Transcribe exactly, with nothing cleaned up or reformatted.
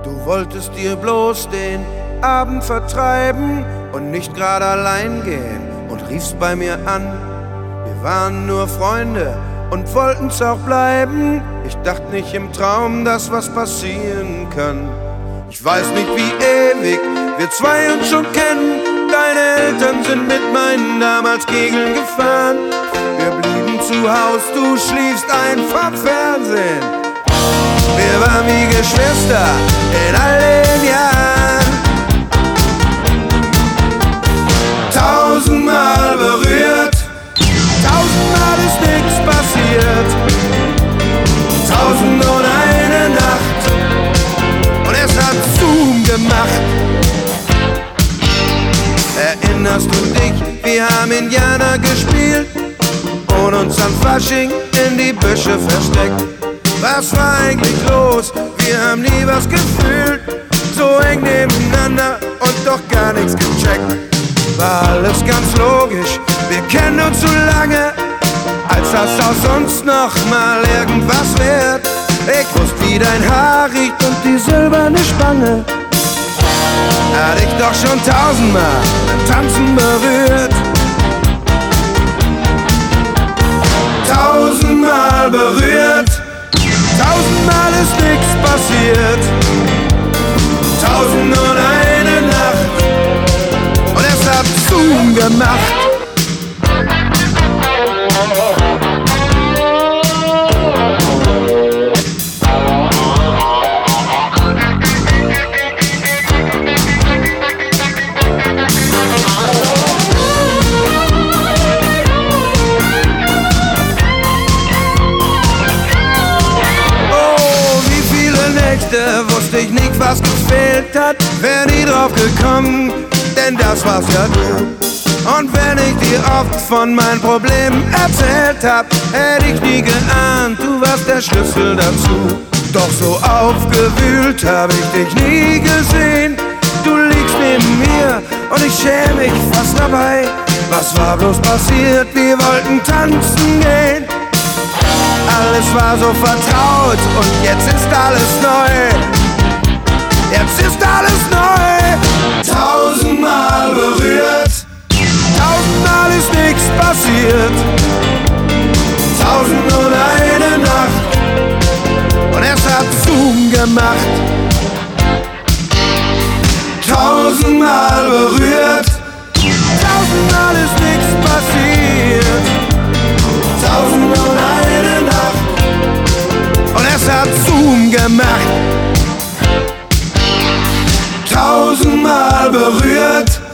Du wolltest dir bloß den Abend vertreiben und nicht gerade allein gehen und riefst bei mir an. Wir waren nur Freunde und wollten's auch bleiben. Ich dachte nicht im Traum, dass was passieren kann. Ich weiß nicht, wie ewig wir zwei uns schon kennen. Deine Eltern sind mit meinen damals Kegeln gefahren. Wir blieben zu Haus, du schliefst ein vom Fernsehen. Wir waren wie Geschwister in all den Jahren. Tausendmal berührt, tausendmal ist nichts passiert. Tausend und eine Nacht und es hat Zoom gemacht. Erinnerst du dich, wir haben Indianer gespielt und uns an Fasching in die Büsche versteckt. Was war eigentlich los? Wir haben nie was gefühlt. So eng nebeneinander und doch gar nichts gecheckt. War alles ganz logisch, wir kennen uns so lange, als das aus uns noch mal irgendwas wird. Ich wusste, wie dein Haar riecht und die silberne Spange. Hat ich doch schon tausendmal beim Tanzen berührt. Tausendmal berührt, tausendmal ist nichts passiert. Tausend und eine Nacht und es hat Zoom gemacht. Wusste ich nicht, was gefehlt hat, wär nie drauf gekommen, denn das war's ja du. Und wenn ich dir oft von meinen Problemen erzählt hab, hätte ich nie geahnt, du warst der Schlüssel dazu. Doch so aufgewühlt hab ich dich nie gesehen. Du liegst neben mir und ich schäm mich fast dabei. Was war bloß passiert? Wir wollten tanzen gehen. Alles war so vertraut und jetzt ist alles neu. Jetzt ist alles neu. Tausendmal berührt, tausendmal ist nichts passiert. Tausend und eine Nacht und es hat Zoom gemacht. Tausendmal berührt, tausendmal ist nichts passiert. Tausend und eine Nacht und es hat Zoom gemacht. Tausendmal berührt,